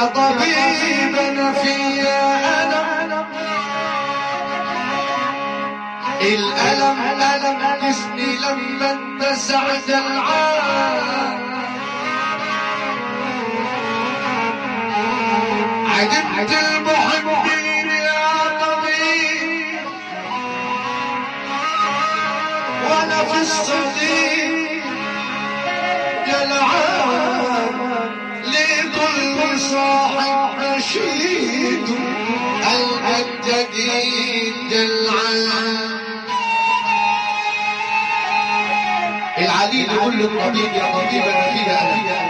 طبيبنا في ألم الألم ألم جسمي لما انتزع جلعان عجبت المحبين يا طبيب وانا في الصديق جلعان لكل صاحب نشيد الجديد جلعان. العليل يقول للطبيب يا طبيب انا فيها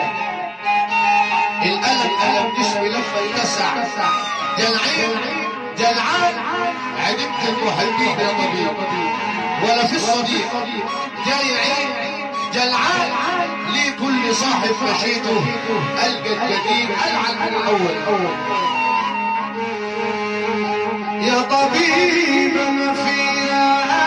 الألم ألم جسمي لما يتسع جلعان عدمت المحبين يا طبيب ولا في الصديق جاي عين جلعان لي كل صاحب مشيته ألقى الجديد ألعن من الأول. يا طبيب ما فيها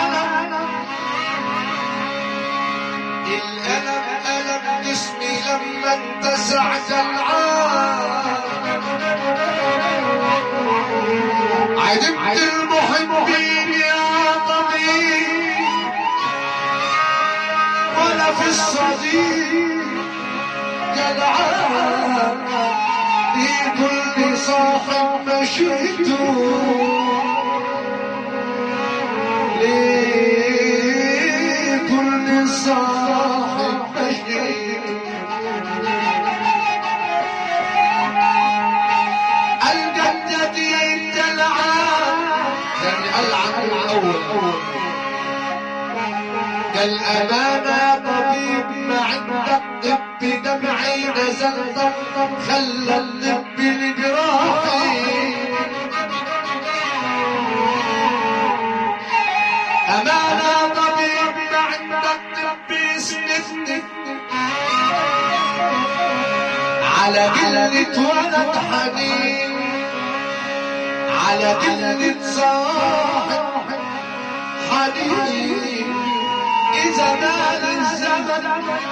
الألم ألم جسمي لما انتزع جلعان عدمت المحبين يا طبيب ولا في الصديق جلعان لكل صاحب مشيته لكل صاحب مشيته ألقى الجديد جلعان يعني ألعن الأول. قال أمانة طبيب ما عندك طب دمعي نزل ضمضم خلى الطب الجراحي أمانة طبيب ما عندك طب يسندني على قلة ولد حنين على قلة صاحب حنين إذا مال الزمن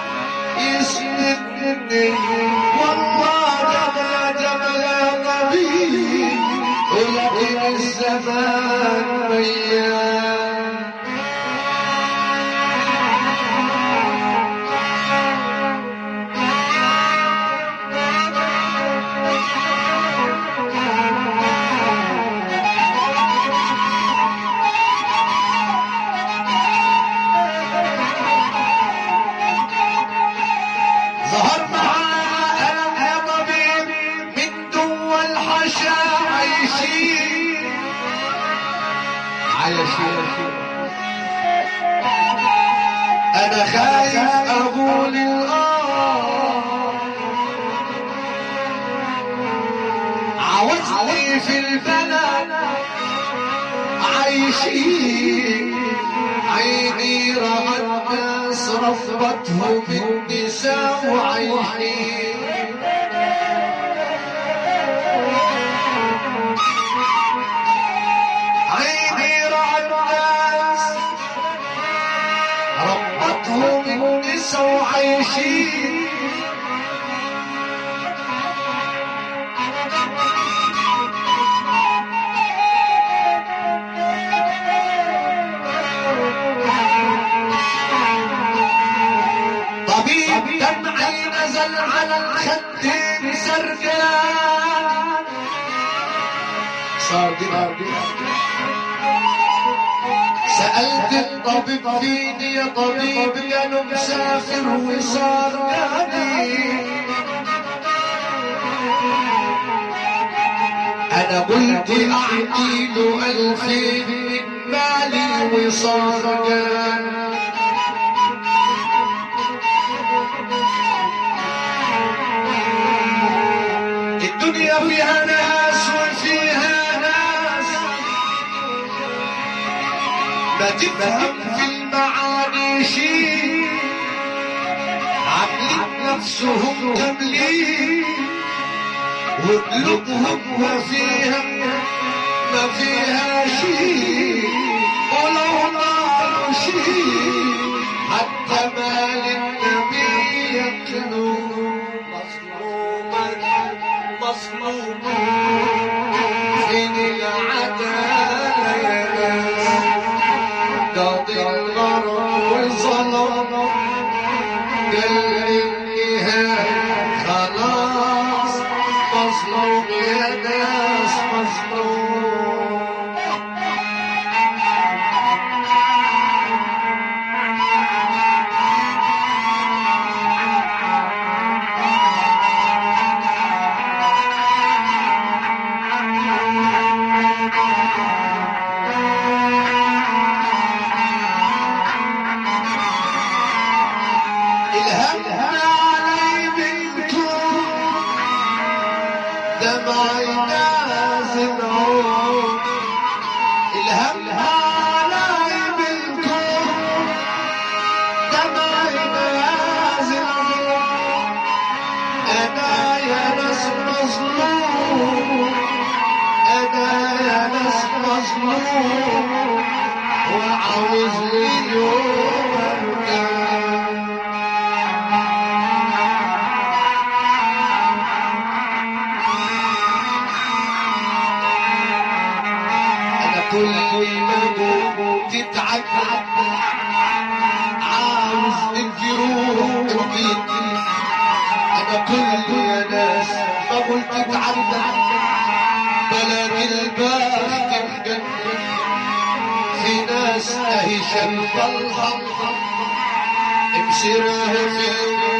يسندني والله جبل يا طبيب ولكن الزمان ميان. ظهر معانا يا طبيب من دول الحشا عايشين انا خايف اقول عاوزني في البلد عايشين عيني رأت ناس رفضتهم النساء وعايشين عيني رأت ناس رفضتهم النساء وعايشين دمعي نزل على الخدين سرقان سألت الطبيب فيني يا طبيب قالوا مسافر وصار قادي أنا قلت أعطيله 2000 من مالي وصار قادي الدنيا فيها ناس وفيها ناس ما تفهم في المعاني شيء عاملين نفسهم كاملين وقلوبهم ما فيها شيء ولو نار شيء حتى مال النبي يكلوا مظلوما الغرب والظلم قال النهاية خلاص مظلوم يا ناس مظلوم. دمعي نازل عود الهم علي منكم دمعي نازل عود انا يا ناس مظلوم انا يا ناس مظلوم وعاوز لي يوم ارجع. كل ما تتعب عاوز الجروح تبكيك انا كل يا ناس ما قلت تتعب بلاقي البخت مجنن في ناس اهي شايفه الخلق بسرها في